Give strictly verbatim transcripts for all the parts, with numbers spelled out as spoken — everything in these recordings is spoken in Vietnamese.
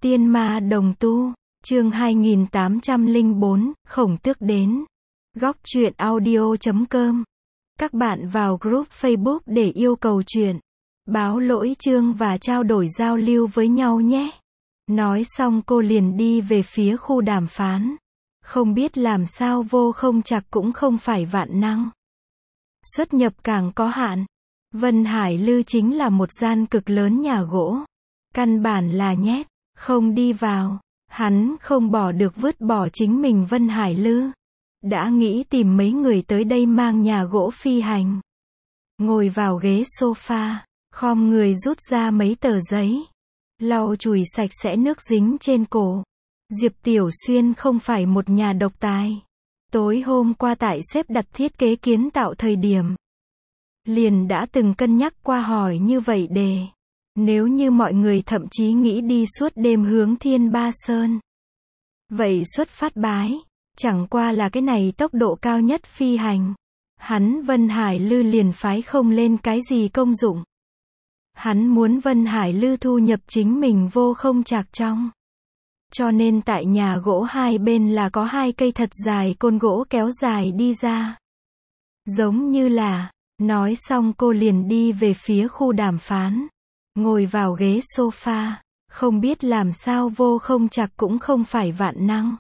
Tiên ma đồng tu, chương hai nghìn tám trăm lẻ bốn, Khổng Tước đến. Góc truyện audio chấm com. Các bạn vào group Facebook để yêu cầu truyện, báo lỗi chương và trao đổi giao lưu với nhau nhé. Nói xong cô liền đi về phía khu đàm phán. Không biết làm sao vô không chặt cũng không phải vạn năng. Xuất nhập càng có hạn. Vân Hải Lư chính là một gian cực lớn nhà gỗ. Căn bản là nhét, không đi vào. Hắn không bỏ được vứt bỏ chính mình Vân Hải Lư. Đã nghĩ tìm mấy người tới đây mang nhà gỗ phi hành. Ngồi vào ghế sofa, khom người rút ra mấy tờ giấy. Lau chùi sạch sẽ nước dính trên cổ. Diệp Tiểu Xuyên không phải một nhà độc tài. Tối hôm qua tại xếp đặt thiết kế kiến tạo thời điểm, liền đã từng cân nhắc qua hỏi như vậy đề. Nếu như mọi người thậm chí nghĩ đi suốt đêm hướng Thiên Ba Sơn, vậy xuất phát bái. Chẳng qua là cái này tốc độ cao nhất phi hành. Hắn Vân Hải Lư liền phái không lên cái gì công dụng. Hắn muốn Vân Hải Lư thu nhập chính mình vô không chạc trong. Cho nên tại nhà gỗ hai bên là có hai cây thật dài côn gỗ kéo dài đi ra. Giống như là, nói xong cô liền đi về phía khu đàm phán. Ngồi vào ghế sofa, không biết làm sao vô không chặt cũng không phải vạn năng.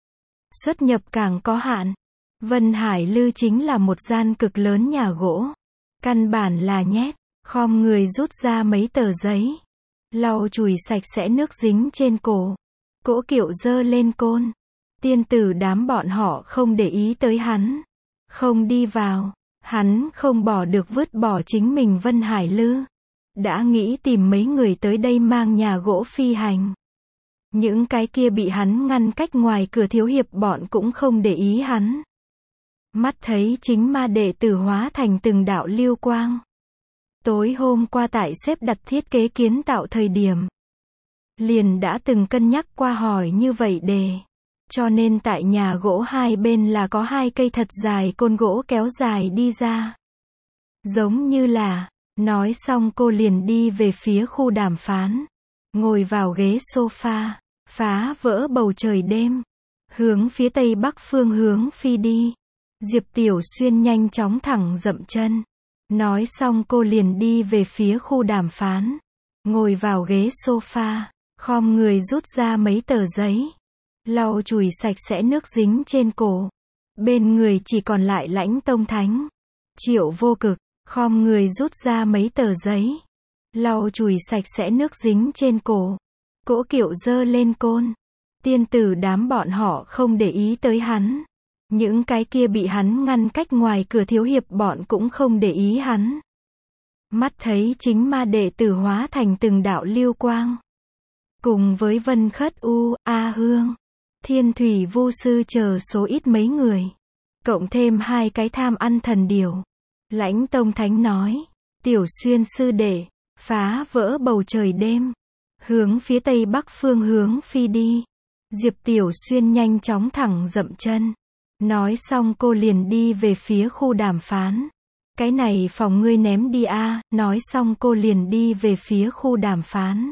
Xuất nhập càng có hạn. Vân Hải Lư chính là một gian cực lớn nhà gỗ. Căn bản là nhét, khom người rút ra mấy tờ giấy. Lau chùi sạch sẽ nước dính trên cổ. Cỗ kiệu dơ lên côn. Tiên tử đám bọn họ không để ý tới hắn. Không đi vào. Hắn không bỏ được vứt bỏ chính mình Vân Hải Lư. Đã nghĩ tìm mấy người tới đây mang nhà gỗ phi hành. Những cái kia bị hắn ngăn cách ngoài cửa thiếu hiệp bọn cũng không để ý hắn. Mắt thấy chính ma đệ tử hóa thành từng đạo lưu quang. Tối hôm qua tại xếp đặt thiết kế kiến tạo thời điểm, liền đã từng cân nhắc qua hỏi như vậy đề. Cho nên tại nhà gỗ hai bên là có hai cây thật dài côn gỗ kéo dài đi ra. Giống như là, nói xong cô liền đi về phía khu đàm phán. Ngồi vào ghế sofa, phá vỡ bầu trời đêm. Hướng phía tây bắc phương hướng phi đi. Diệp Tiểu Xuyên nhanh chóng thẳng dậm chân. Nói xong cô liền đi về phía khu đàm phán. Ngồi vào ghế sofa, khom người rút ra mấy tờ giấy. Lau chùi sạch sẽ nước dính trên cổ. Bên người chỉ còn lại Lãnh Tông Thánh. Triệu Vô Cực, khom người rút ra mấy tờ giấy. Lau chùi sạch sẽ nước dính trên cổ. Cỗ kiệu dơ lên côn. Tiên tử đám bọn họ không để ý tới hắn. Những cái kia bị hắn ngăn cách ngoài cửa thiếu hiệp bọn cũng không để ý hắn. Mắt thấy chính ma đệ tử hóa thành từng đạo lưu quang. Cùng với Vân Khất U, A Hương, Thiên Thủy Vu Sư chờ số ít mấy người. Cộng thêm hai cái tham ăn thần điểu. Lãnh Tông Thánh nói, Tiểu Xuyên sư đệ, phá vỡ bầu trời đêm. Hướng phía tây bắc phương hướng phi đi. Diệp Tiểu Xuyên nhanh chóng thẳng dậm chân. Nói xong cô liền đi về phía khu đàm phán. Cái này phòng ngươi ném đi a. Nói xong cô liền đi về phía khu đàm phán.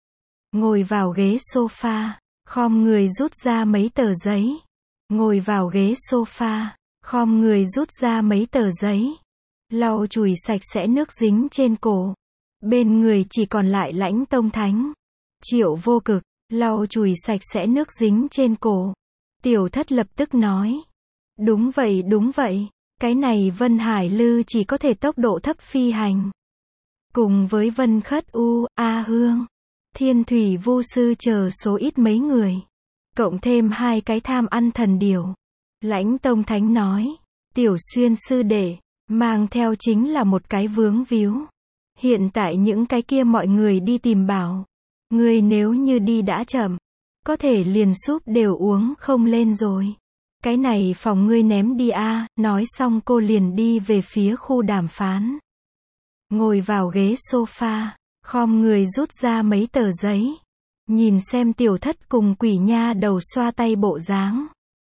Ngồi vào ghế sofa, khom người rút ra mấy tờ giấy. Ngồi vào ghế sofa, khom người rút ra mấy tờ giấy. Lau chùi sạch sẽ nước dính trên cổ. Bên người chỉ còn lại Lãnh Tông Thánh. Triệu Vô Cực, lau chùi sạch sẽ nước dính trên cổ. Tiểu Thất lập tức nói. Đúng vậy đúng vậy. Cái này Vân Hải Lư chỉ có thể tốc độ thấp phi hành. Cùng với Vân Khất U, A Hương, Thiên Thủy Vu Sư chờ số ít mấy người. Cộng thêm hai cái tham ăn thần điểu. Lãnh Tông Thánh nói. Tiểu Xuyên sư đệ, mang theo chính là một cái vướng víu. Hiện tại những cái kia mọi người đi tìm bảo. Người nếu như đi đã chậm, có thể liền súp đều uống không lên rồi. Cái này phòng ngươi ném đi a. Nói xong cô liền đi về phía khu đàm phán. Ngồi vào ghế sofa, khom người rút ra mấy tờ giấy. Nhìn xem Tiểu Thất cùng Quỷ Nha đầu xoa tay bộ dáng.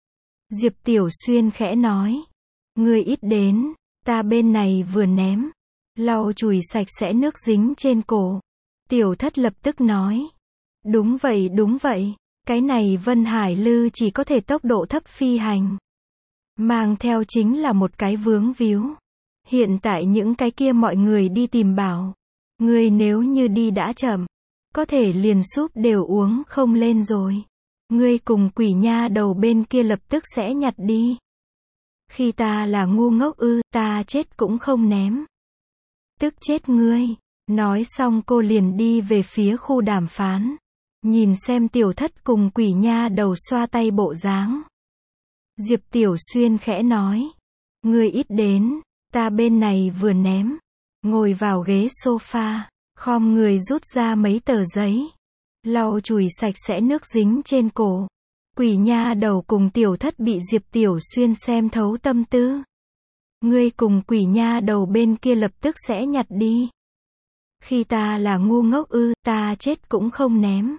Diệp Tiểu Xuyên khẽ nói. Ngươi ít đến, ta bên này vừa ném. Lau chùi sạch sẽ nước dính trên cổ. Tiểu Thất lập tức nói. Đúng vậy đúng vậy. Cái này Vân Hải Lư chỉ có thể tốc độ thấp phi hành. Mang theo chính là một cái vướng víu. Hiện tại những cái kia mọi người đi tìm bảo. Ngươi nếu như đi đã chậm. Có thể liền súp đều uống không lên rồi. Ngươi cùng quỷ nha đầu bên kia lập tức sẽ nhặt đi. Khi ta là ngu ngốc ư, ta chết cũng không ném. Tức chết ngươi. Nói xong cô liền đi về phía khu đàm phán. Nhìn xem Tiểu Thất cùng quỷ nha đầu xoa tay bộ dáng. Diệp Tiểu Xuyên khẽ nói. Ngươi ít đến, ta bên này vừa ném. Ngồi vào ghế sofa, khom người rút ra mấy tờ giấy. Lau chùi sạch sẽ nước dính trên cổ. Quỷ nha đầu cùng Tiểu Thất bị Diệp Tiểu Xuyên xem thấu tâm tư. Ngươi cùng quỷ nha đầu bên kia lập tức sẽ nhặt đi. Khi ta là ngu ngốc ư, ta chết cũng không ném.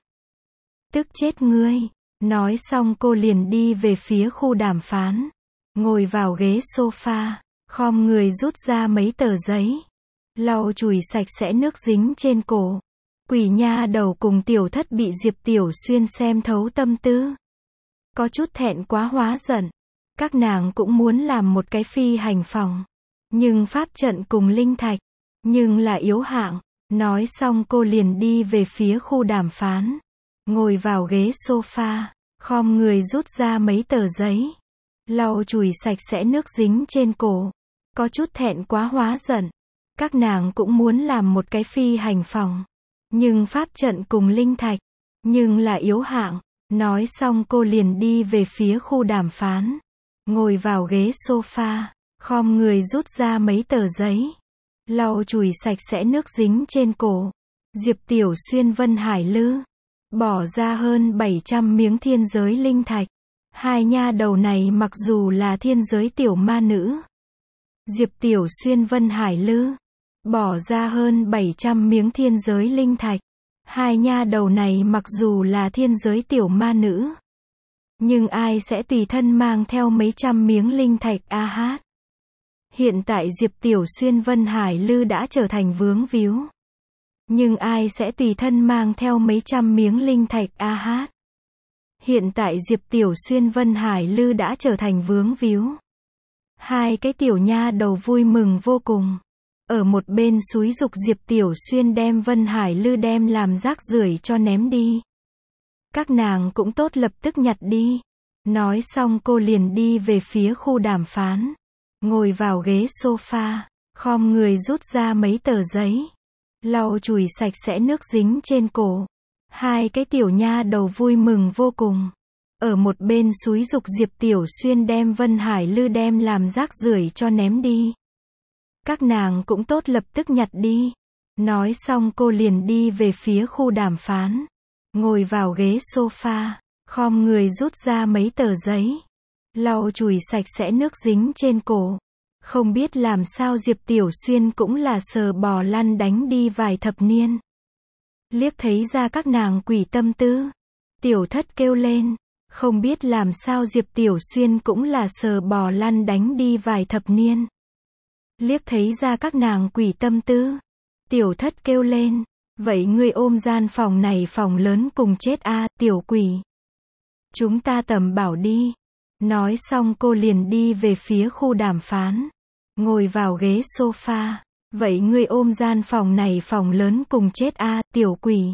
Tức chết ngươi. Nói xong cô liền đi về phía khu đàm phán. Ngồi vào ghế sofa, khom người rút ra mấy tờ giấy. Lau chùi sạch sẽ nước dính trên cổ. Quỷ nha đầu cùng Tiểu Thất bị Diệp Tiểu Xuyên xem thấu tâm tư. Có chút thẹn quá hóa giận. Các nàng cũng muốn làm một cái phi hành phòng. Nhưng pháp trận cùng linh thạch. Nhưng là yếu hạng. Nói xong cô liền đi về phía khu đàm phán. Ngồi vào ghế sofa, khom người rút ra mấy tờ giấy. Lau chùi sạch sẽ nước dính trên cổ. Có chút thẹn quá hóa giận. Các nàng cũng muốn làm một cái phi hành phòng. Nhưng pháp trận cùng linh thạch. Nhưng là yếu hạng. Nói xong cô liền đi về phía khu đàm phán. Ngồi vào ghế sofa, khom người rút ra mấy tờ giấy. Lau chùi sạch sẽ nước dính trên cổ. Diệp Tiểu Xuyên Vân Hải Lư. Bỏ ra hơn bảy trăm miếng thiên giới linh thạch. Hai nha đầu này mặc dù là thiên giới tiểu ma nữ. Diệp Tiểu Xuyên Vân Hải Lư. Bỏ ra hơn bảy trăm miếng thiên giới linh thạch. Hai nha đầu này mặc dù là thiên giới tiểu ma nữ. Nhưng ai sẽ tùy thân mang theo mấy trăm miếng linh thạch a hát. Hiện tại Diệp Tiểu Xuyên Vân Hải Lư đã trở thành vướng víu. Nhưng ai sẽ tùy thân mang theo mấy trăm miếng linh thạch a hát. Hiện tại Diệp Tiểu Xuyên Vân Hải Lư đã trở thành vướng víu. Hai cái tiểu nha đầu vui mừng vô cùng. Ở một bên xúi giục Diệp Tiểu Xuyên đem Vân Hải Lư đem làm rác rưởi cho ném đi. Các nàng cũng tốt lập tức nhặt đi. Nói xong cô liền đi về phía khu đàm phán. Ngồi vào ghế sofa, khom người rút ra mấy tờ giấy. Lau chùi sạch sẽ nước dính trên cổ. Hai cái tiểu nha đầu vui mừng vô cùng. Ở một bên xúi giục Diệp Tiểu Xuyên đem Vân Hải Lư đem làm rác rưởi cho ném đi. Các nàng cũng tốt lập tức nhặt đi. Nói xong cô liền đi về phía khu đàm phán. Ngồi vào ghế sofa, khom người rút ra mấy tờ giấy. Lau chùi sạch sẽ nước dính trên cổ. Không biết làm sao Diệp Tiểu Xuyên cũng là sờ bò lăn đánh đi vài thập niên. Liếc thấy ra các nàng quỷ tâm tư. Tiểu Thất kêu lên. Không biết làm sao Diệp Tiểu Xuyên cũng là sờ bò lăn đánh đi vài thập niên. Liếc thấy ra các nàng quỷ tâm tư. Tiểu Thất kêu lên. Vậy ngươi ôm gian phòng này phòng lớn cùng chết a, tiểu quỷ. Chúng ta tầm bảo đi. Nói xong cô liền đi về phía khu đàm phán. Ngồi vào ghế sofa. Vậy ngươi ôm gian phòng này phòng lớn cùng chết a, tiểu quỷ.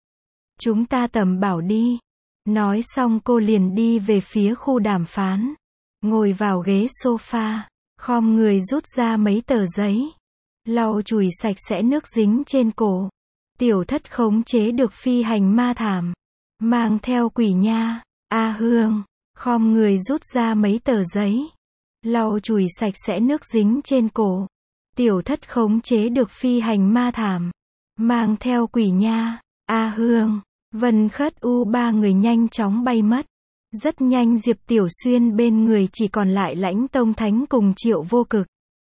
Chúng ta tầm bảo đi. Nói xong cô liền đi về phía khu đàm phán. Ngồi vào ghế sofa. Khom người rút ra mấy tờ giấy. Lau chùi sạch sẽ nước dính trên cổ. Tiểu Thất khống chế được phi hành ma thảm. Mang theo quỷ nha. A Hương. Khom người rút ra mấy tờ giấy. Lau chùi sạch sẽ nước dính trên cổ. Tiểu Thất khống chế được phi hành ma thảm. Mang theo quỷ nha. A Hương. Vân Khất U ba người nhanh chóng bay mất. Rất nhanh Diệp Tiểu Xuyên bên người chỉ còn lại Lãnh Tông Thánh cùng Triệu Vô Cực.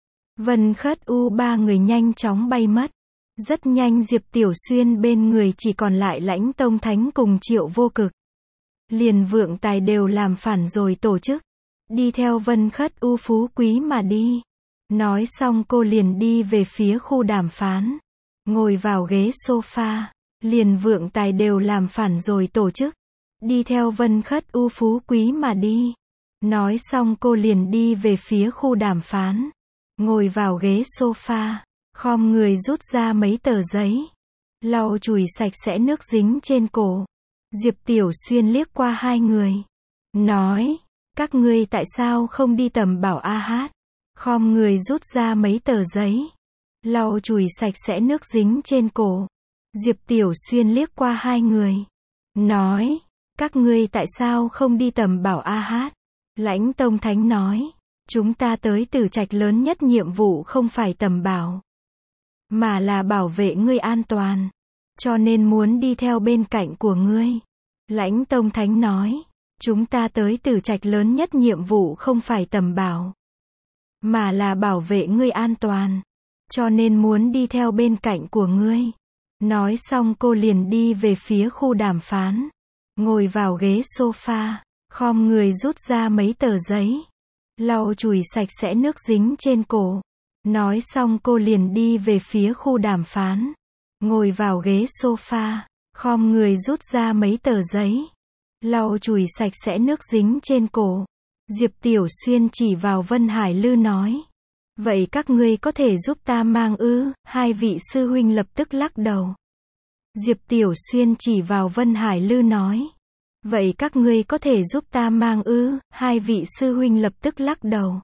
Vân Khất U ba người nhanh chóng bay mất. Rất nhanh Diệp Tiểu Xuyên bên người chỉ còn lại Lãnh Tông Thánh cùng Triệu Vô Cực. Liền Vượng Tài đều làm phản rồi tổ chức. Đi theo Vân Khất U phú quý mà đi. Nói xong cô liền đi về phía khu đàm phán. Ngồi vào ghế sofa. liền vượng tài đều làm phản rồi tổ chức. Đi theo Vân Khất U phú quý mà đi. Nói xong cô liền đi về phía khu đàm phán. Ngồi vào ghế sofa, khom người rút ra mấy tờ giấy. Lau chùi sạch sẽ nước dính trên cổ. Diệp Tiểu Xuyên liếc qua hai người. Nói, các ngươi tại sao không đi tầm bảo a hát? Khom người rút ra mấy tờ giấy. Lau chùi sạch sẽ nước dính trên cổ. Diệp Tiểu Xuyên liếc qua hai người. Nói, các ngươi tại sao không đi tầm bảo a hát? Lãnh Tông Thánh nói, chúng ta tới Tử Trạch lớn nhất nhiệm vụ không phải tầm bảo, mà là bảo vệ ngươi an toàn. Cho nên muốn đi theo bên cạnh của ngươi. Lãnh Tông Thánh nói, chúng ta tới Tử Trạch lớn nhất nhiệm vụ không phải tầm bảo, mà là bảo vệ ngươi an toàn. Cho nên muốn đi theo bên cạnh của ngươi. Nói xong cô liền đi về phía khu đàm phán. Ngồi vào ghế sofa, khom người rút ra mấy tờ giấy. Lau chùi sạch sẽ nước dính trên cổ. Nói xong cô liền đi về phía khu đàm phán. Ngồi vào ghế sofa, khom người rút ra mấy tờ giấy. Lau chùi sạch sẽ nước dính trên cổ. Diệp Tiểu Xuyên chỉ vào Vân Hải Lư nói. Vậy các ngươi có thể giúp ta mang ư? Hai vị sư huynh lập tức lắc đầu. Diệp Tiểu Xuyên chỉ vào Vân Hải Lư nói. Vậy các ngươi có thể giúp ta mang ư? Hai vị sư huynh lập tức lắc đầu.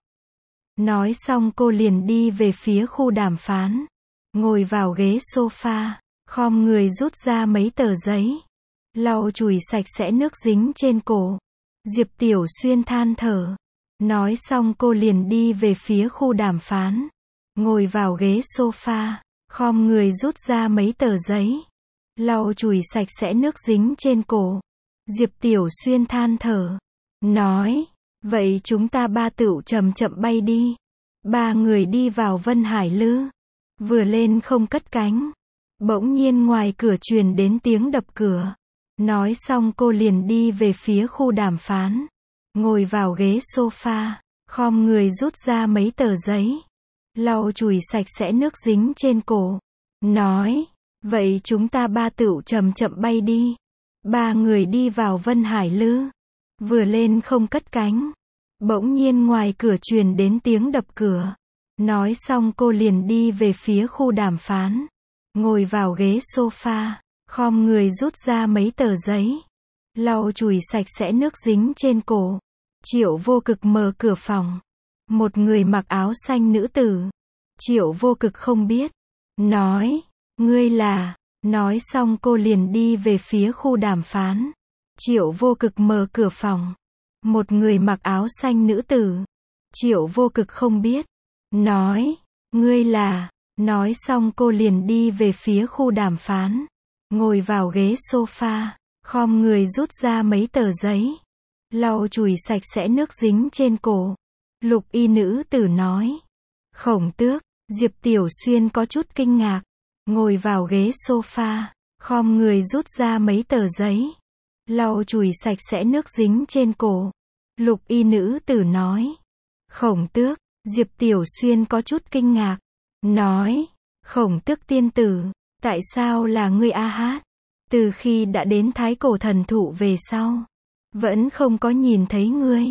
Nói xong cô liền đi về phía khu đàm phán. Ngồi vào ghế sofa, khom người rút ra mấy tờ giấy. Lau chùi sạch sẽ nước dính trên cổ. Diệp Tiểu Xuyên than thở. Nói xong cô liền đi về phía khu đàm phán. Ngồi vào ghế sofa, khom người rút ra mấy tờ giấy. Lau chùi sạch sẽ nước dính trên cổ. Diệp Tiểu Xuyên than thở. Nói, vậy chúng ta ba tựu chậm chậm bay đi. Ba người đi vào Vân Hải Lư. Vừa lên không cất cánh. Bỗng nhiên ngoài cửa truyền đến tiếng đập cửa. Nói xong cô liền đi về phía khu đàm phán. Ngồi vào ghế sofa, khom người rút ra mấy tờ giấy. Lau chùi sạch sẽ nước dính trên cổ. Nói, vậy chúng ta ba tựu chậm chậm bay đi. Ba người đi vào Vân Hải Lư. Vừa lên không cất cánh. Bỗng nhiên ngoài cửa truyền đến tiếng đập cửa. Nói xong cô liền đi về phía khu đàm phán. Ngồi vào ghế sofa, khom người rút ra mấy tờ giấy. Lau chùi sạch sẽ nước dính trên cổ. Triệu Vô Cực mở cửa phòng. Một người mặc áo xanh nữ tử. Triệu Vô Cực không biết. Nói, ngươi là... Nói xong cô liền đi về phía khu đàm phán. Triệu Vô Cực mở cửa phòng. Một người mặc áo xanh nữ tử. Triệu Vô Cực không biết. Nói, ngươi là... Nói xong cô liền đi về phía khu đàm phán. Ngồi vào ghế sofa, khom người rút ra mấy tờ giấy. Lau chùi sạch sẽ nước dính trên cổ. Lục y nữ tử nói. Khổng Tước. Diệp Tiểu Xuyên có chút kinh ngạc. Ngồi vào ghế sofa, khom người rút ra mấy tờ giấy. Lau chùi sạch sẽ nước dính trên cổ. Lục y nữ tử nói. Khổng Tước. Diệp Tiểu Xuyên có chút kinh ngạc. Nói. Khổng Tước tiên tử. Tại sao là ngươi a hát? Từ khi đã đến Thái Cổ Thần Thụ về sau, vẫn không có nhìn thấy ngươi.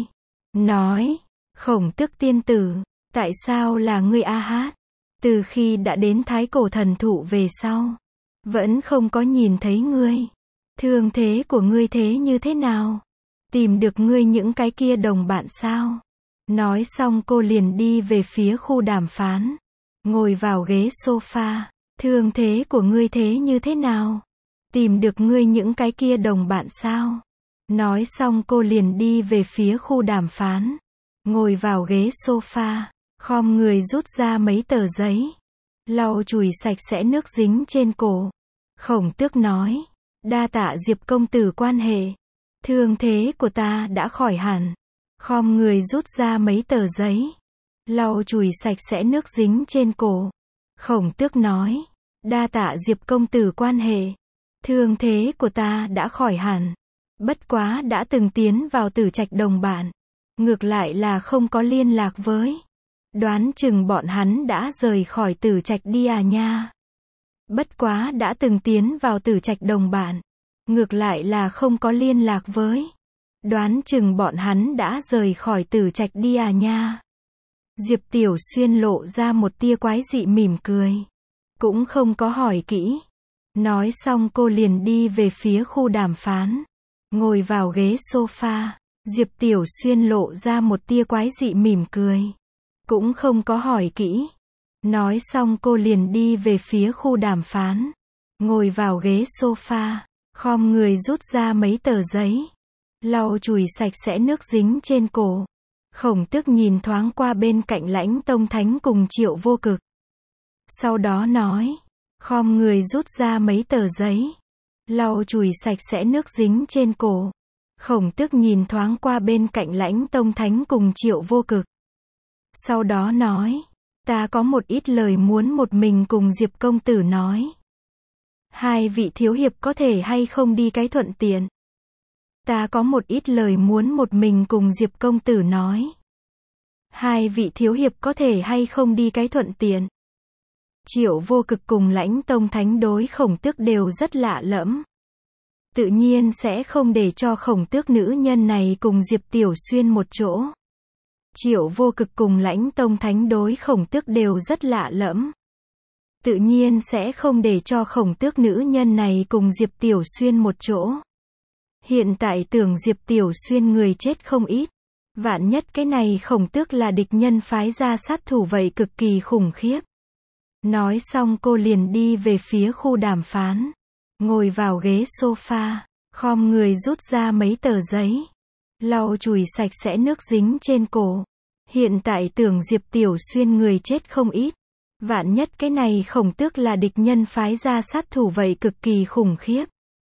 Nói. Khổng Tước tiên tử. Tại sao là ngươi a hát? Từ khi đã đến Thái Cổ Thần Thụ về sau, vẫn không có nhìn thấy ngươi. Thương thế của ngươi thế như thế nào? Tìm được ngươi những cái kia đồng bạn sao? Nói xong cô liền đi về phía khu đàm phán. Ngồi vào ghế sofa. Thương thế của ngươi thế như thế nào? Tìm được ngươi những cái kia đồng bạn sao? Nói xong cô liền đi về phía khu đàm phán. Ngồi vào ghế sofa. Khom người rút ra mấy tờ giấy. Lau chùi sạch sẽ nước dính trên cổ. Khổng Tước nói. Đa tạ Diệp công tử quan hệ. Thương thế của ta đã khỏi hẳn. Khom người rút ra mấy tờ giấy. Lau chùi sạch sẽ nước dính trên cổ. Khổng Tước nói. Đa tạ Diệp công tử quan hệ. Thương thế của ta đã khỏi hẳn. Bất quá đã từng tiến vào Tử Trạch đồng bạn. Ngược lại là không có liên lạc với. Đoán chừng bọn hắn đã rời khỏi Tử Trạch đi à nha. Bất quá đã từng tiến vào Tử Trạch Đồng bạn. Ngược lại là không có liên lạc với. Đoán chừng bọn hắn đã rời khỏi Tử Trạch đi à nha. Diệp Tiểu Xuyên lộ ra một tia quái dị mỉm cười. Cũng không có hỏi kỹ. Nói xong cô liền đi về phía khu đàm phán. Ngồi vào ghế sofa. Diệp Tiểu Xuyên lộ ra một tia quái dị mỉm cười. Cũng không có hỏi kỹ. Nói xong cô liền đi về phía khu đàm phán. Ngồi vào ghế sofa. Khom người rút ra mấy tờ giấy. Lau chùi sạch sẽ nước dính trên cổ. Khổng Tước nhìn thoáng qua bên cạnh Lãnh Tông Thánh cùng Triệu Vô Cực. Sau đó nói. Khom người rút ra mấy tờ giấy. Lau chùi sạch sẽ nước dính trên cổ. Khổng Tước nhìn thoáng qua bên cạnh Lãnh Tông Thánh cùng Triệu Vô Cực. Sau đó nói. Ta có một ít lời muốn một mình cùng Diệp công tử nói. Hai vị thiếu hiệp có thể hay không đi cái thuận tiện. Ta có một ít lời muốn một mình cùng Diệp công tử nói. Hai vị thiếu hiệp có thể hay không đi cái thuận tiện. Triệu Vô Cực cùng Lãnh Tông Thánh đối Khổng Tước đều rất lạ lẫm. Tự nhiên sẽ không để cho Khổng Tước nữ nhân này cùng Diệp Tiểu Xuyên một chỗ. Triệu Vô Cực cùng Lãnh Tông Thánh đối Khổng Tước đều rất lạ lẫm. Tự nhiên sẽ không để cho Khổng Tước nữ nhân này cùng Diệp Tiểu Xuyên một chỗ. Hiện tại tưởng Diệp Tiểu Xuyên người chết không ít. Vạn nhất cái này Khổng Tước là địch nhân phái ra sát thủ vậy cực kỳ khủng khiếp. Nói xong cô liền đi về phía khu đàm phán. Ngồi vào ghế sofa. Khom người rút ra mấy tờ giấy. Lau chùi sạch sẽ nước dính trên cổ. Hiện tại tưởng Diệp Tiểu Xuyên người chết không ít. Vạn nhất cái này Khổng Tước là địch nhân phái ra sát thủ vậy cực kỳ khủng khiếp.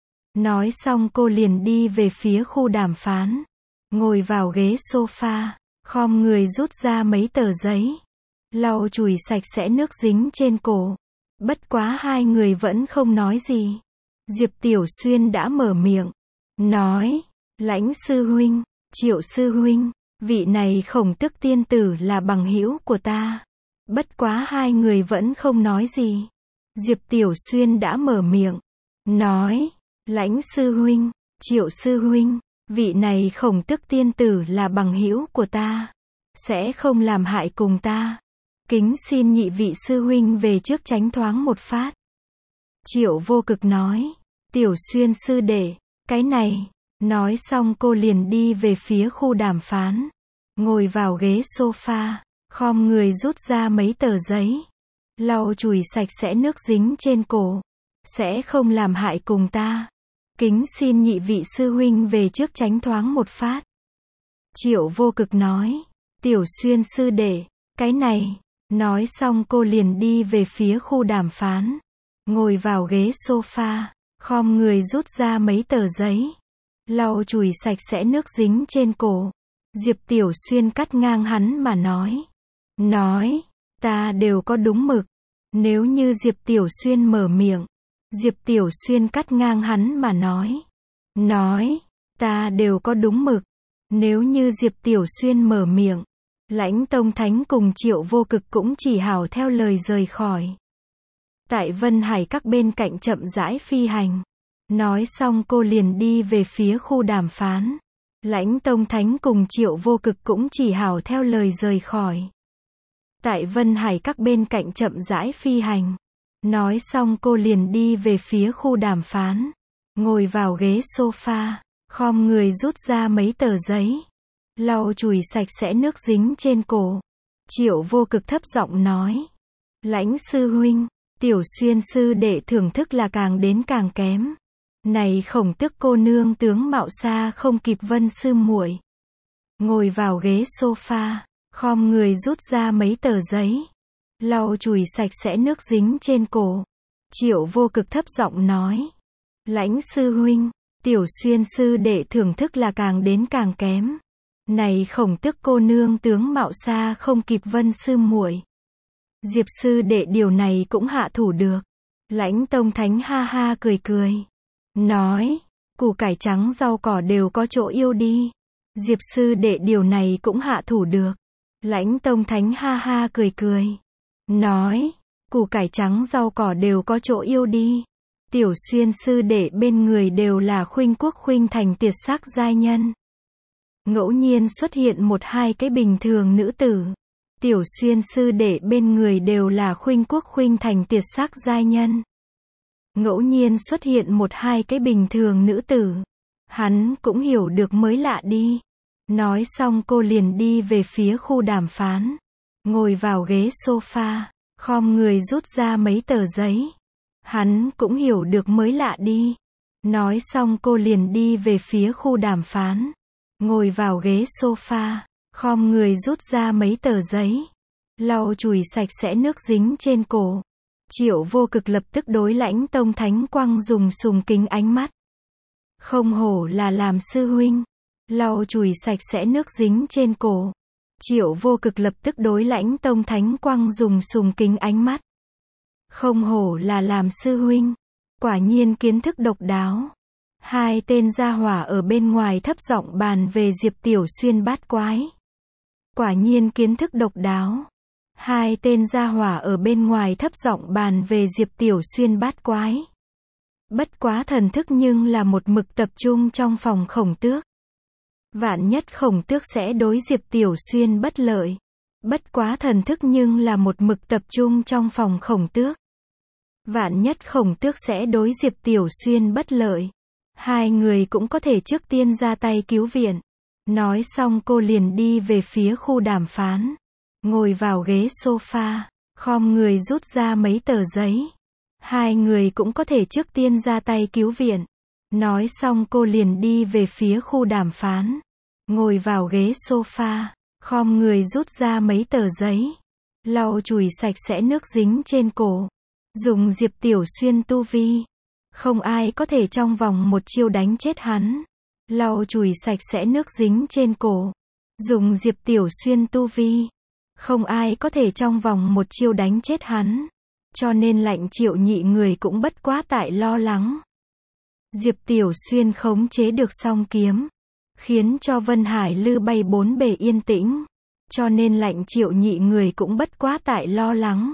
Nói xong cô liền đi về phía khu đàm phán. Ngồi vào ghế sofa. Khom người rút ra mấy tờ giấy. Lau chùi sạch sẽ nước dính trên cổ. Bất quá hai người vẫn không nói gì. Diệp Tiểu Xuyên đã mở miệng. Nói. Lãnh sư huynh, Triệu sư huynh, vị này Khổng Tước tiên tử là bằng hữu của ta. Bất quá hai người vẫn không nói gì. Diệp Tiểu Xuyên đã mở miệng. Nói. Lãnh sư huynh, Triệu sư huynh, vị này Khổng Tước tiên tử là bằng hữu của ta. Sẽ không làm hại cùng ta. Kính xin nhị vị sư huynh về trước tránh thoáng một phát. Triệu Vô Cực nói. Tiểu Xuyên sư đệ, cái này. Nói xong cô liền đi về phía khu đàm phán. Ngồi vào ghế sofa. Khom người rút ra mấy tờ giấy. Lau chùi sạch sẽ nước dính trên cổ. Sẽ không làm hại cùng ta. Kính xin nhị vị sư huynh về trước tránh thoáng một phát. Triệu Vô Cực nói. Tiểu Xuyên sư đệ, cái này. Nói xong cô liền đi về phía khu đàm phán. Ngồi vào ghế sofa. Khom người rút ra mấy tờ giấy. Lau chùi sạch sẽ nước dính trên cổ. Diệp Tiểu Xuyên cắt ngang hắn mà nói. Nói. Ta đều có đúng mực. Nếu như Diệp Tiểu Xuyên mở miệng. Diệp Tiểu Xuyên cắt ngang hắn mà nói. Nói. Ta đều có đúng mực. Nếu như Diệp Tiểu Xuyên mở miệng. Lãnh Tông Thánh cùng Triệu Vô Cực cũng chỉ hào theo lời rời khỏi. Tại Vân Hải các bên cạnh chậm rãi phi hành. Nói xong cô liền đi về phía khu đàm phán. Lãnh Tông Thánh cùng Triệu Vô Cực cũng chỉ hào theo lời rời khỏi. Tại Vân Hải các bên cạnh chậm rãi phi hành. Nói xong cô liền đi về phía khu đàm phán. Ngồi vào ghế sofa. Khom người rút ra mấy tờ giấy. Lau chùi sạch sẽ nước dính trên cổ. Triệu Vô Cực thấp giọng nói. Lãnh sư huynh, Tiểu Xuyên sư đệ thưởng thức là càng đến càng kém. Này Khổng Tước cô nương tướng mạo xa không kịp Vân sư muội. Ngồi vào ghế sofa. Khom người rút ra mấy tờ giấy. Lau chùi sạch sẽ nước dính trên cổ. Triệu Vô Cực thấp giọng nói. Lãnh sư huynh, Tiểu Xuyên sư đệ thưởng thức là càng đến càng kém. Này Khổng Tước cô nương tướng mạo xa không kịp Vân sư muội. Diệp sư đệ điều này cũng hạ thủ được. Lãnh Tông Thánh ha ha cười cười. Nói. Củ cải trắng rau cỏ đều có chỗ yêu đi. Diệp sư đệ điều này cũng hạ thủ được. Lãnh Tông Thánh ha ha cười cười. Nói. Củ cải trắng rau cỏ đều có chỗ yêu đi. Tiểu Xuyên sư đệ bên người đều là khuynh quốc khuynh thành tuyệt sắc giai nhân. Ngẫu nhiên xuất hiện một hai cái bình thường nữ tử. Tiểu Xuyên sư đệ bên người đều là khuynh quốc khuynh thành tuyệt sắc giai nhân. Ngẫu nhiên xuất hiện một hai cái bình thường nữ tử. Hắn cũng hiểu được mới lạ đi. Nói xong cô liền đi về phía khu đàm phán. Ngồi vào ghế sofa, khom người rút ra mấy tờ giấy. Hắn cũng hiểu được mới lạ đi. Nói xong cô liền đi về phía khu đàm phán. Ngồi vào ghế sofa, khom người rút ra mấy tờ giấy. Lau chùi sạch sẽ nước dính trên cổ. Triệu Vô Cực lập tức đối Lãnh Tông Thánh Quang dùng sùng kính ánh mắt. Không hổ là làm sư huynh. Lau chùi sạch sẽ nước dính trên cổ. Triệu Vô Cực lập tức đối Lãnh Tông Thánh Quang dùng sùng kính ánh mắt. Không hổ là làm sư huynh. Quả nhiên kiến thức độc đáo. Hai tên gia hỏa ở bên ngoài thấp giọng bàn về Diệp Tiểu Xuyên bát quái. Quả nhiên kiến thức độc đáo. Hai tên gia hỏa ở bên ngoài thấp giọng bàn về Diệp Tiểu Xuyên bát quái. Bất quá thần thức nhưng là một mực tập trung trong phòng Khổng Tước. Vạn nhất Khổng Tước sẽ đối Diệp Tiểu Xuyên bất lợi. Bất quá thần thức nhưng là một mực tập trung trong phòng Khổng Tước. Vạn nhất Khổng Tước sẽ đối Diệp Tiểu Xuyên bất lợi. Hai người cũng có thể trước tiên ra tay cứu viện. Nói xong cô liền đi về phía khu đàm phán. Ngồi vào ghế sofa, khom người rút ra mấy tờ giấy. Hai người cũng có thể trước tiên ra tay cứu viện. Nói xong cô liền đi về phía khu đàm phán. Ngồi vào ghế sofa, khom người rút ra mấy tờ giấy. Lau chùi sạch sẽ nước dính trên cổ. Dùng Diệp Tiểu Xuyên tu vi. Không ai có thể trong vòng một chiêu đánh chết hắn. Lau chùi sạch sẽ nước dính trên cổ. Dùng Diệp Tiểu Xuyên tu vi. Không ai có thể trong vòng một chiêu đánh chết hắn. Cho nên Lạnh Triệu Nhị người cũng bất quá tại lo lắng. Diệp Tiểu Xuyên khống chế được song kiếm. Khiến cho Vân Hải Lư bay bốn bề yên tĩnh. Cho nên Lạnh Triệu Nhị người cũng bất quá tại lo lắng.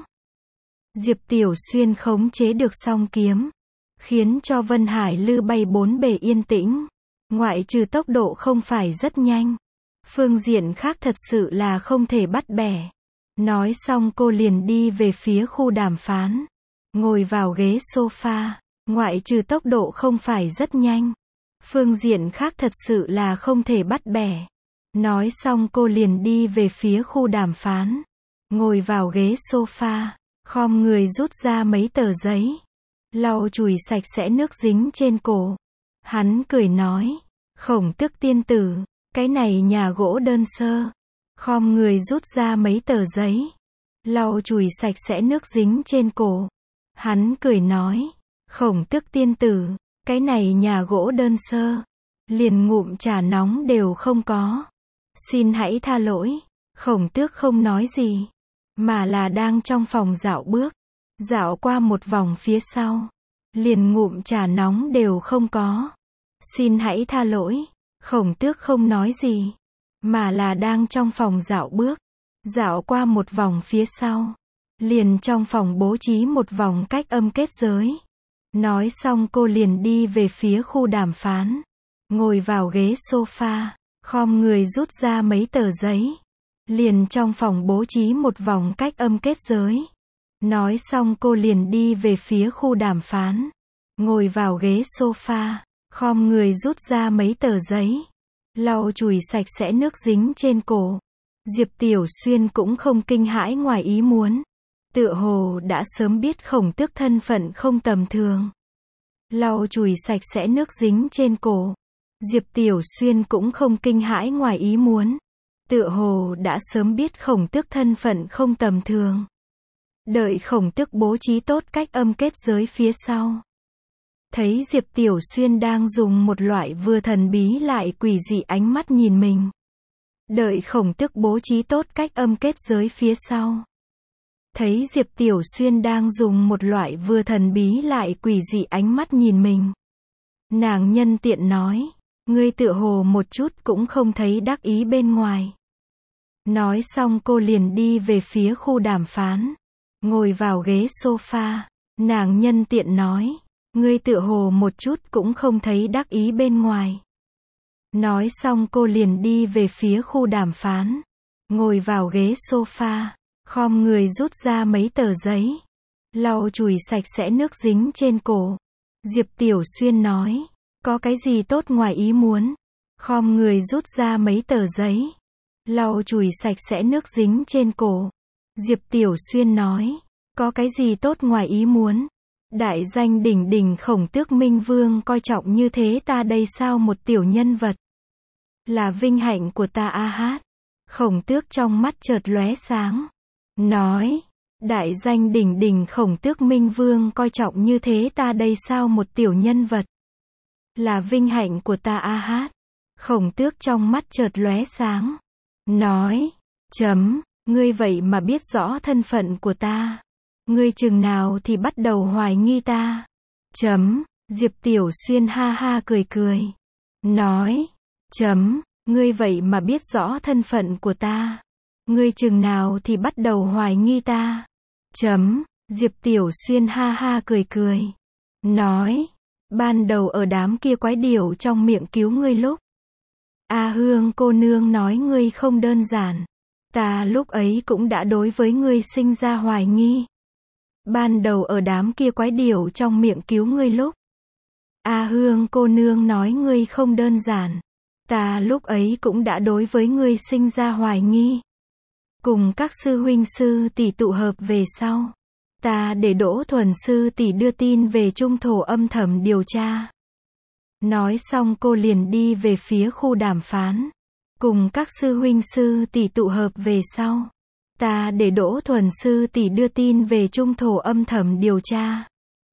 Diệp Tiểu Xuyên khống chế được song kiếm. Khiến cho Vân Hải Lư bay bốn bề yên tĩnh. Ngoại trừ tốc độ không phải rất nhanh. Phương diện khác thật sự là không thể bắt bẻ. Nói xong cô liền đi về phía khu đàm phán. Ngồi vào ghế sofa. Ngoại trừ tốc độ không phải rất nhanh. Phương diện khác thật sự là không thể bắt bẻ. Nói xong cô liền đi về phía khu đàm phán. Ngồi vào ghế sofa. Khom người rút ra mấy tờ giấy. Lau chùi sạch sẽ nước dính trên cổ. Hắn cười nói. Khổng Tước tiên tử. Cái này nhà gỗ đơn sơ. Khom người rút ra mấy tờ giấy. Lau chùi sạch sẽ nước dính trên cổ. Hắn cười nói. Khổng Tước tiên tử. Cái này nhà gỗ đơn sơ. Liền ngụm trà nóng đều không có. Xin hãy tha lỗi. Khổng Tước không nói gì. Mà là đang trong phòng dạo bước. Dạo qua một vòng phía sau. Liền ngụm trà nóng đều không có. Xin hãy tha lỗi. Khổng Tước không nói gì. Mà là đang trong phòng dạo bước. Dạo qua một vòng phía sau. Liền trong phòng bố trí một vòng cách âm kết giới. Nói xong cô liền đi về phía khu đàm phán. Ngồi vào ghế sofa. Khom người rút ra mấy tờ giấy. Liền trong phòng bố trí một vòng cách âm kết giới. Nói xong cô liền đi về phía khu đàm phán. Ngồi vào ghế sofa. Khom người rút ra mấy tờ giấy. Lau chùi sạch sẽ nước dính trên cổ. Diệp Tiểu Xuyên cũng không kinh hãi ngoài ý muốn. Tựa hồ đã sớm biết Khổng Tước thân phận không tầm thường. Lau chùi sạch sẽ nước dính trên cổ. Diệp Tiểu Xuyên cũng không kinh hãi ngoài ý muốn. Tựa hồ đã sớm biết Khổng Tước thân phận không tầm thường. Đợi Khổng Tước bố trí tốt cách âm kết giới phía sau. Thấy Diệp Tiểu Xuyên đang dùng một loại vừa thần bí lại quỷ dị ánh mắt nhìn mình. Đợi Khổng Tước bố trí tốt cách âm kết giới phía sau. Thấy Diệp Tiểu Xuyên đang dùng một loại vừa thần bí lại quỷ dị ánh mắt nhìn mình. Nàng nhân tiện nói. Ngươi tựa hồ một chút cũng không thấy đắc ý bên ngoài. Nói xong cô liền đi về phía khu đàm phán. ngồi vào ghế sofa. Nàng nhân tiện nói, ngươi tựa hồ một chút cũng không thấy đắc ý bên ngoài. Nói xong cô liền đi về phía khu đàm phán. Ngồi vào ghế sofa, khom người rút ra mấy tờ giấy. Lau chùi sạch sẽ nước dính trên cổ. Diệp Tiểu Xuyên nói, có cái gì tốt ngoài ý muốn. Khom người rút ra mấy tờ giấy. Lau chùi sạch sẽ nước dính trên cổ. Diệp Tiểu Xuyên nói, có cái gì tốt ngoài ý muốn. Đại danh đỉnh đỉnh Khổng Tước Minh Vương coi trọng như thế ta đây sao một tiểu nhân vật. Là vinh hạnh của ta a hát. Khổng Tước trong mắt chợt lóe sáng. Nói, đại danh đỉnh đỉnh Khổng Tước Minh Vương coi trọng như thế ta đây sao một tiểu nhân vật. Là vinh hạnh của ta a hát. Khổng Tước trong mắt chợt lóe sáng. Nói, chấm, ngươi vậy mà biết rõ thân phận của ta. Ngươi chừng nào thì bắt đầu hoài nghi ta. Chấm, Diệp Tiểu Xuyên ha ha cười cười. Nói, chấm, ngươi vậy mà biết rõ thân phận của ta. Ngươi chừng nào thì bắt đầu hoài nghi ta. Chấm, Diệp Tiểu Xuyên ha ha cười cười. Nói, ban đầu ở đám kia quái điểu trong miệng cứu ngươi lúc. A Hương cô nương nói ngươi không đơn giản. Ta lúc ấy cũng đã đối với ngươi sinh ra hoài nghi. Ban đầu ở đám kia quái điểu trong miệng cứu ngươi lúc. A Hương cô nương nói ngươi không đơn giản. Ta lúc ấy cũng đã đối với ngươi sinh ra hoài nghi. Cùng các sư huynh sư tỷ tụ hợp về sau. Ta để Đỗ Thuần sư tỷ đưa tin về trung thổ âm thầm điều tra. Nói xong cô liền đi về phía khu đàm phán. Cùng các sư huynh sư tỷ tụ hợp về sau. Ta để Đỗ Thuần sư tỷ đưa tin về trung thổ âm thầm điều tra.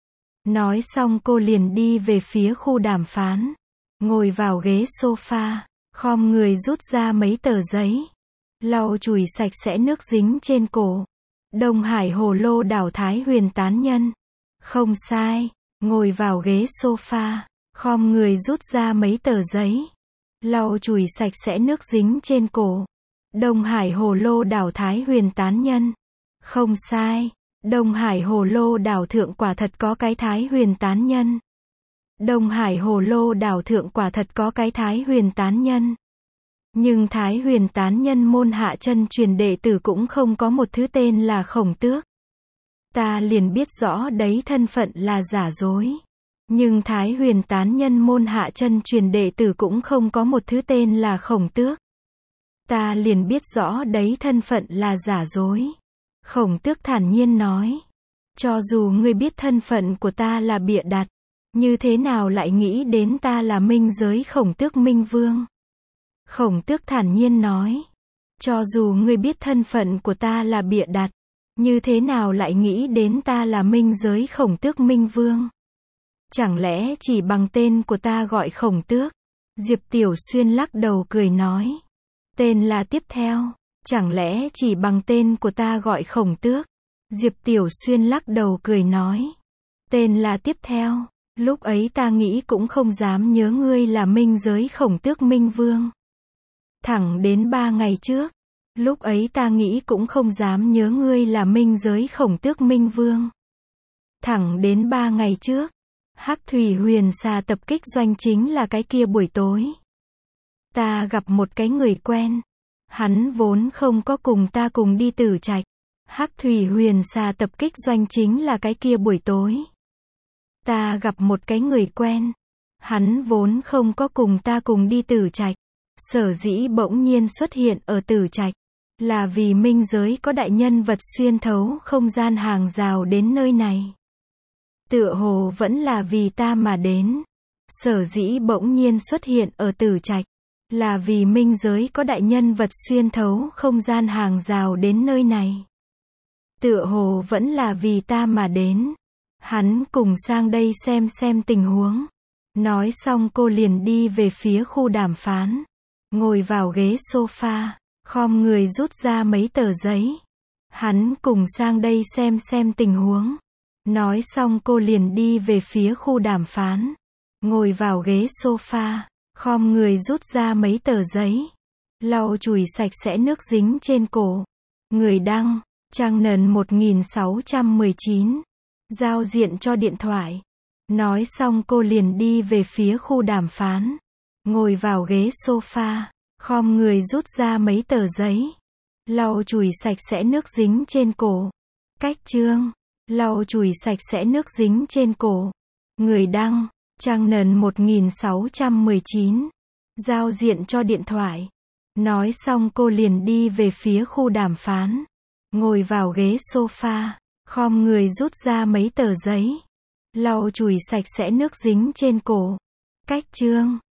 Nói xong cô liền đi về phía khu đàm phán. Ngồi vào ghế sofa, khom người rút ra mấy tờ giấy. Lau chùi sạch sẽ nước dính trên cổ. Đông Hải Hồ Lô đảo Thái Huyền tán nhân. Không sai, ngồi vào ghế sofa, khom người rút ra mấy tờ giấy. Lau chùi sạch sẽ nước dính trên cổ. Đông Hải Hồ Lô đảo Thái Huyền tán nhân. Không sai, Đông Hải Hồ Lô đảo thượng quả thật có cái Thái Huyền tán nhân. Đông Hải Hồ Lô đảo thượng quả thật có cái Thái Huyền tán nhân. Nhưng Thái Huyền tán nhân môn hạ chân truyền đệ tử cũng không có một thứ tên là Khổng Tước. Ta liền biết rõ đấy thân phận là giả dối. Nhưng Thái Huyền tán nhân môn hạ chân truyền đệ tử cũng không có một thứ tên là Khổng Tước. Ta liền biết rõ đấy thân phận là giả dối. Khổng Tước thản nhiên nói. Cho dù ngươi biết thân phận của ta là bịa đặt, như thế nào lại nghĩ đến ta là minh giới Khổng Tước Minh Vương? Khổng Tước thản nhiên nói. Cho dù ngươi biết thân phận của ta là bịa đặt, như thế nào lại nghĩ đến ta là minh giới Khổng Tước Minh Vương? Chẳng lẽ chỉ bằng tên của ta gọi Khổng Tước? Diệp Tiểu Xuyên lắc đầu cười nói. Tên là tiếp theo. Chẳng lẽ chỉ bằng tên của ta gọi Khổng Tước? Diệp Tiểu Xuyên lắc đầu cười nói. Tên là tiếp theo. Lúc ấy ta nghĩ cũng không dám nhớ ngươi là minh giới Khổng Tước Minh Vương. Thẳng đến ba ngày trước. Lúc ấy ta nghĩ cũng không dám nhớ ngươi là minh giới Khổng Tước Minh Vương. Thẳng đến ba ngày trước. Hắc Thủy Huyền Xà tập kích doanh chính là cái kia buổi tối. Ta gặp một cái người quen. Hắn vốn không có cùng ta cùng đi Tử Trạch. Hắc Thủy Huyền Xà tập kích doanh chính là cái kia buổi tối. Ta gặp một cái người quen. Hắn vốn không có cùng ta cùng đi Tử Trạch. Sở dĩ bỗng nhiên xuất hiện ở Tử Trạch. Là vì minh giới có đại nhân vật xuyên thấu không gian hàng rào đến nơi này. Tựa hồ vẫn là vì ta mà đến. Sở dĩ bỗng nhiên xuất hiện ở Tử Trạch. Là vì minh giới có đại nhân vật xuyên thấu không gian hàng rào đến nơi này. Tựa hồ vẫn là vì ta mà đến. Hắn cùng sang đây xem xem tình huống. Nói xong cô liền đi về phía khu đàm phán. Ngồi vào ghế sofa, khom người rút ra mấy tờ giấy. Hắn cùng sang đây xem xem tình huống. Nói xong cô liền đi về phía khu đàm phán. Ngồi vào ghế sofa, khom người rút ra mấy tờ giấy. Lau chùi sạch sẽ nước dính trên cổ. Người đăng, Trang nần một nghìn sáu trăm mười chín. Giao diện cho điện thoại. Nói xong cô liền đi về phía khu đàm phán. Ngồi vào ghế sofa, khom người rút ra mấy tờ giấy. Lau chùi sạch sẽ nước dính trên cổ. Cách chương. Lau chùi sạch sẽ nước dính trên cổ. Người đăng. Trang nần một nghìn sáu trăm mười chín. Giao diện cho điện thoại. Nói xong cô liền đi về phía khu đàm phán. Ngồi vào ghế sofa, khom người rút ra mấy tờ giấy. Lau chùi sạch sẽ nước dính trên cổ. Cách chương.